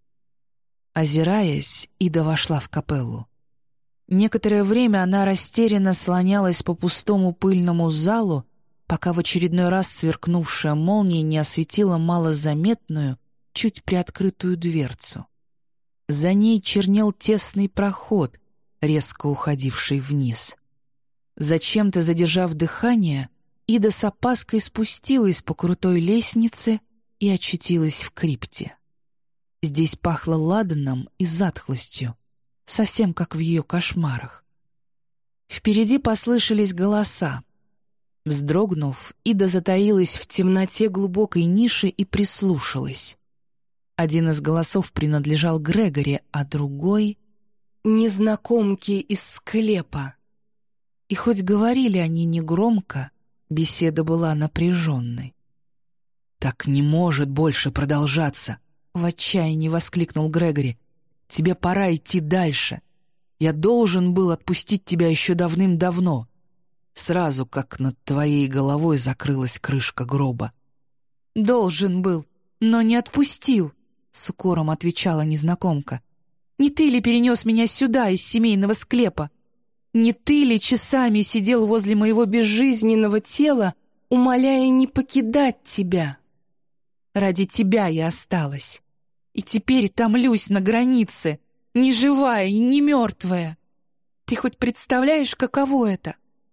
Озираясь, Ида вошла в капеллу. Некоторое время она растерянно слонялась по пустому пыльному залу, пока в очередной раз сверкнувшая молния не осветила малозаметную, чуть приоткрытую дверцу. За ней чернел тесный проход, резко уходивший вниз. Зачем-то задержав дыхание, Ида с опаской спустилась по крутой лестнице и очутилась в крипте. Здесь пахло ладаном и затхлостью, совсем как в ее кошмарах. Впереди послышались голоса. Вздрогнув, Ида затаилась в темноте глубокой ниши и прислушалась. Один из голосов принадлежал Грегори, а другой — незнакомке из склепа. И хоть говорили они негромко, беседа была напряженной. «Так не может больше продолжаться!» — в отчаянии воскликнул Грегори. «Тебе пора идти дальше. Я должен был отпустить тебя еще давным-давно, сразу как над твоей головой закрылась крышка гроба». «Должен был, но не отпустил», — с укором отвечала незнакомка. «Не ты ли перенес меня сюда из семейного склепа? Не ты ли часами сидел возле моего безжизненного тела, умоляя не покидать тебя? Ради тебя я осталась. И теперь томлюсь на границе, ни живая и ни мертвая. Ты хоть представляешь, каково это?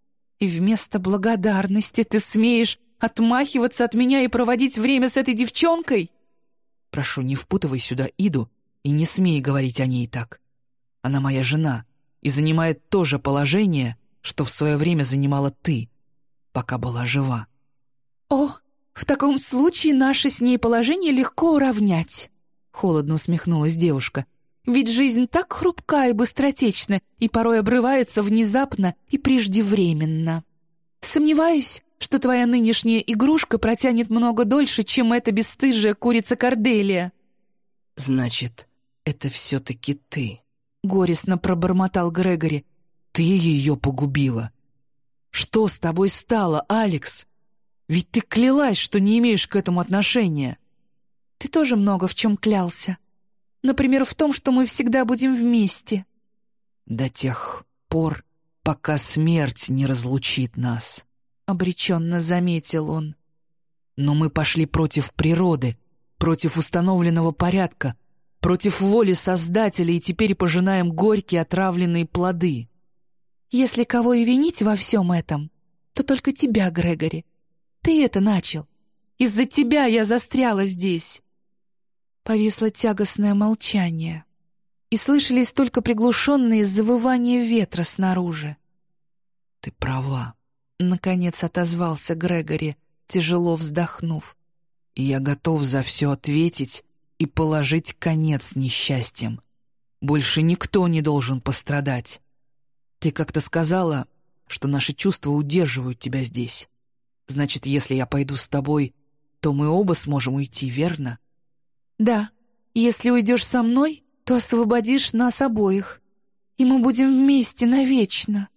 И вместо благодарности ты смеешь отмахиваться от меня и проводить время с этой девчонкой?» «Прошу, не впутывай сюда Иду и не смей говорить о ней так. Она моя жена и занимает то же положение, что в свое время занимала ты, пока была жива». «О, в таком случае наше с ней положение легко уравнять», — холодно усмехнулась девушка. «Ведь жизнь так хрупка и быстротечна, и порой обрывается внезапно и преждевременно. Сомневаюсь, что твоя нынешняя игрушка протянет много дольше, чем эта бесстыжая курица Корделия». «Значит, это все-таки ты», — горестно пробормотал Грегори. «Ты ее погубила. Что с тобой стало, Алекс? Ведь ты клялась, что не имеешь к этому отношения». «Ты тоже много в чем клялся. Например, в том, что мы всегда будем вместе». «До тех пор, пока смерть не разлучит нас», — обреченно заметил он. «Но мы пошли против природы, против установленного порядка, против воли Создателя и теперь пожинаем горькие отравленные плоды». «Если кого и винить во всем этом, то только тебя, Грегори. Ты это начал. Из-за тебя я застряла здесь». Повисло тягостное молчание, и слышались только приглушенные завывания ветра снаружи. «Ты права», — наконец отозвался Грегори, тяжело вздохнув. «И я готов за все ответить и положить конец несчастьям. Больше никто не должен пострадать. Ты как-то сказала, что наши чувства удерживают тебя здесь. Значит, если я пойду с тобой, то мы оба сможем уйти, верно?» «Да, если уйдешь со мной, то освободишь нас обоих, и мы будем вместе навечно».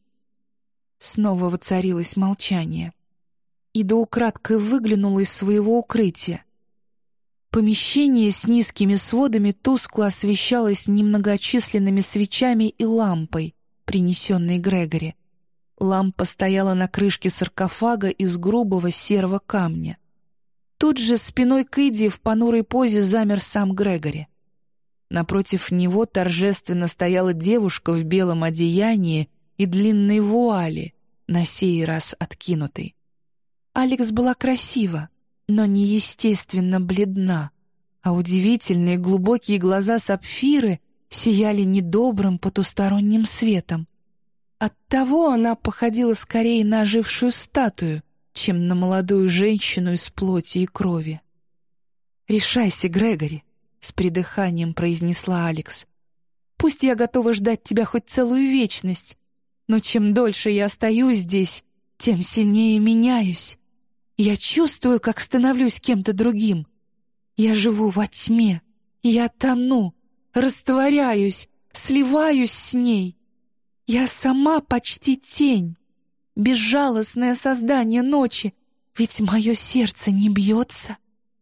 Снова воцарилось молчание. Ида украдкой выглянула из своего укрытия. Помещение с низкими сводами тускло освещалось немногочисленными свечами и лампой, принесенной Грегори. Лампа стояла на крышке саркофага из грубого серого камня. Тут же спиной к Иде в понурой позе замер сам Грегори. Напротив него торжественно стояла девушка в белом одеянии и длинной вуали, на сей раз откинутой. Алекс была красива, но неестественно бледна, а удивительные глубокие глаза сапфиры сияли недобрым потусторонним светом. Оттого она походила скорее на ожившую статую, чем на молодую женщину из плоти и крови. «Решайся, Грегори», — с придыханием произнесла Алекс. «Пусть я готова ждать тебя хоть целую вечность, но чем дольше я остаюсь здесь, тем сильнее меняюсь. Я чувствую, как становлюсь кем-то другим. Я живу во тьме, я тону, растворяюсь, сливаюсь с ней. Я сама почти тень, безжалостное создание ночи, ведь мое сердце не бьется.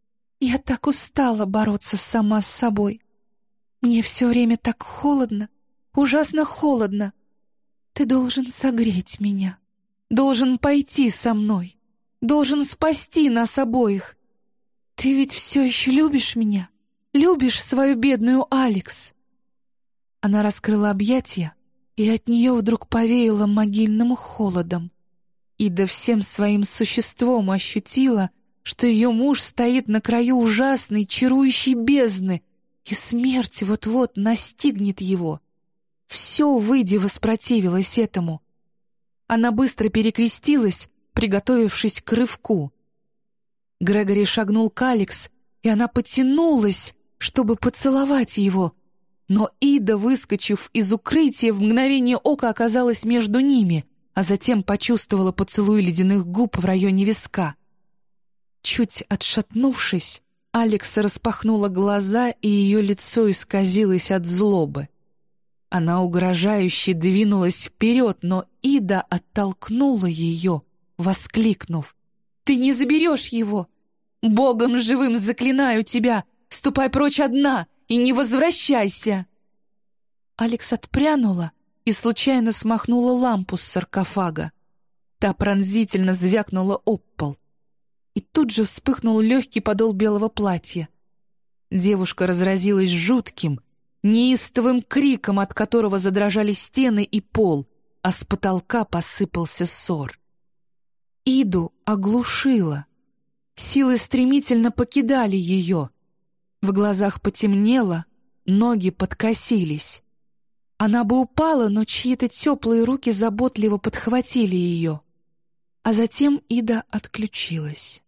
Я так устала бороться сама с собой. Мне все время так холодно, ужасно холодно. Ты должен согреть меня, должен пойти со мной, должен спасти нас обоих. Ты ведь все еще любишь меня, любишь свою бедную Алекс». Она раскрыла объятия, и от нее вдруг повеяло могильным холодом. Ида всем своим существом ощутила, что ее муж стоит на краю ужасной, чарующей бездны, и смерть вот-вот настигнет его. Все выйди воспротивилось этому. Она быстро перекрестилась, приготовившись к рывку. Грегори шагнул к Алекс, и она потянулась, чтобы поцеловать его, но Ида, выскочив из укрытия, в мгновение ока оказалась между ними, а затем почувствовала поцелуй ледяных губ в районе виска. Чуть отшатнувшись, Алекс распахнула глаза, и ее лицо исказилось от злобы. Она угрожающе двинулась вперед, но Ида оттолкнула ее, воскликнув: «Ты не заберешь его! Богом живым заклинаю тебя! Ступай прочь одна и не возвращайся!» Алекс отпрянула и случайно смахнула лампу с саркофага. Та пронзительно звякнула об пол. И тут же вспыхнул легкий подол белого платья. Девушка разразилась жутким, неистовым криком, от которого задрожали стены и пол, а с потолка посыпался ссор. Иду оглушило. Силы стремительно покидали ее. В глазах потемнело, ноги подкосились. Она бы упала, но чьи-то теплые руки заботливо подхватили ее. А затем Ида отключилась.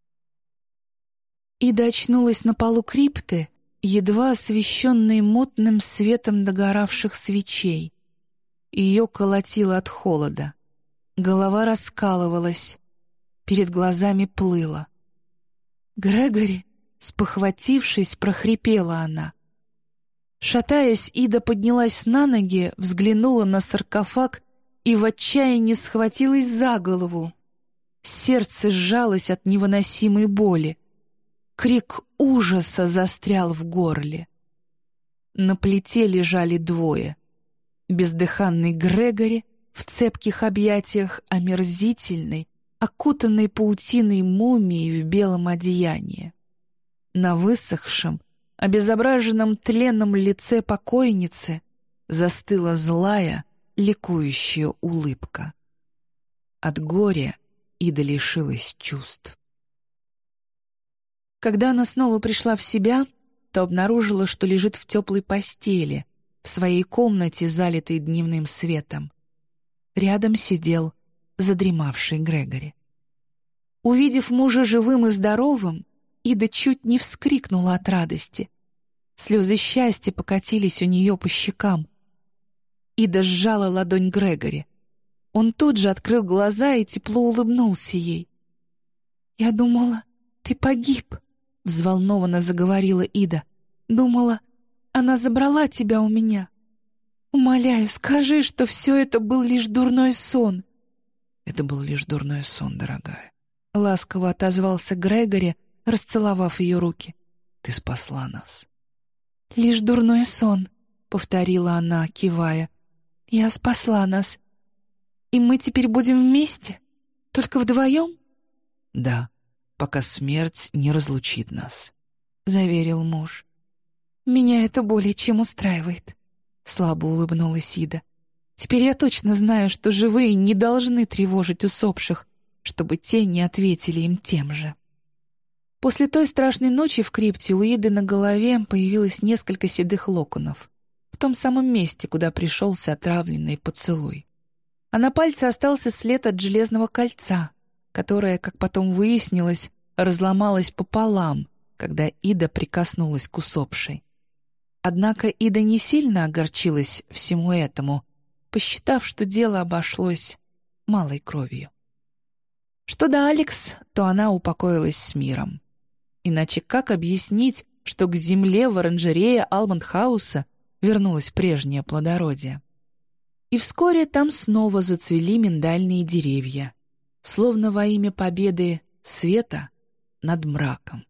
Ида очнулась на полу крипты, едва освещенной мутным светом догоравших свечей. Ее колотило от холода. Голова раскалывалась, перед глазами плыла. «Грегори!» — спохватившись, прохрипела она. Шатаясь, Ида поднялась на ноги, взглянула на саркофаг и в отчаянии схватилась за голову. Сердце сжалось от невыносимой боли. Крик ужаса застрял в горле. На плите лежали двое. Бездыханный Грегори в цепких объятиях омерзительной, окутанной паутиной мумии в белом одеянии. На высохшем, обезображенном тленом лице покойницы застыла злая, ликующая улыбка. От горя Ида лишилась чувств. Когда она снова пришла в себя, то обнаружила, что лежит в теплой постели, в своей комнате, залитой дневным светом. Рядом сидел задремавший Грегори. Увидев мужа живым и здоровым, Ида чуть не вскрикнула от радости. Слезы счастья покатились у нее по щекам. Ида сжала ладонь Грегори. Он тут же открыл глаза и тепло улыбнулся ей. «Я думала, ты погиб», — взволнованно заговорила Ида. «Думала, она забрала тебя у меня. Умоляю, скажи, что все это был лишь дурной сон». «Это был лишь дурной сон, дорогая», — ласково отозвался Грегори, расцеловав ее руки. «Ты спасла нас». «Лишь дурной сон», — повторила она, кивая. «Я спасла нас. И мы теперь будем вместе? Только вдвоем?» «Да, пока смерть не разлучит нас», — заверил муж. «Меня это более чем устраивает», — слабо улыбнулась Ида. «Теперь я точно знаю, что живые не должны тревожить усопших, чтобы те не ответили им тем же». После той страшной ночи в крипте у Иды на голове появилось несколько седых локонов, в том самом месте, куда пришелся отравленный поцелуй. А на пальце остался след от железного кольца, которое, как потом выяснилось, разломалось пополам, когда Ида прикоснулась к усопшей. Однако Ида не сильно огорчилась всему этому, посчитав, что дело обошлось малой кровью. Что до Алекс, то она упокоилась с миром. Иначе как объяснить, что к земле в оранжерее Алмонд-хауса вернулось прежнее плодородие? И вскоре там снова зацвели миндальные деревья, словно во имя победы света над мраком.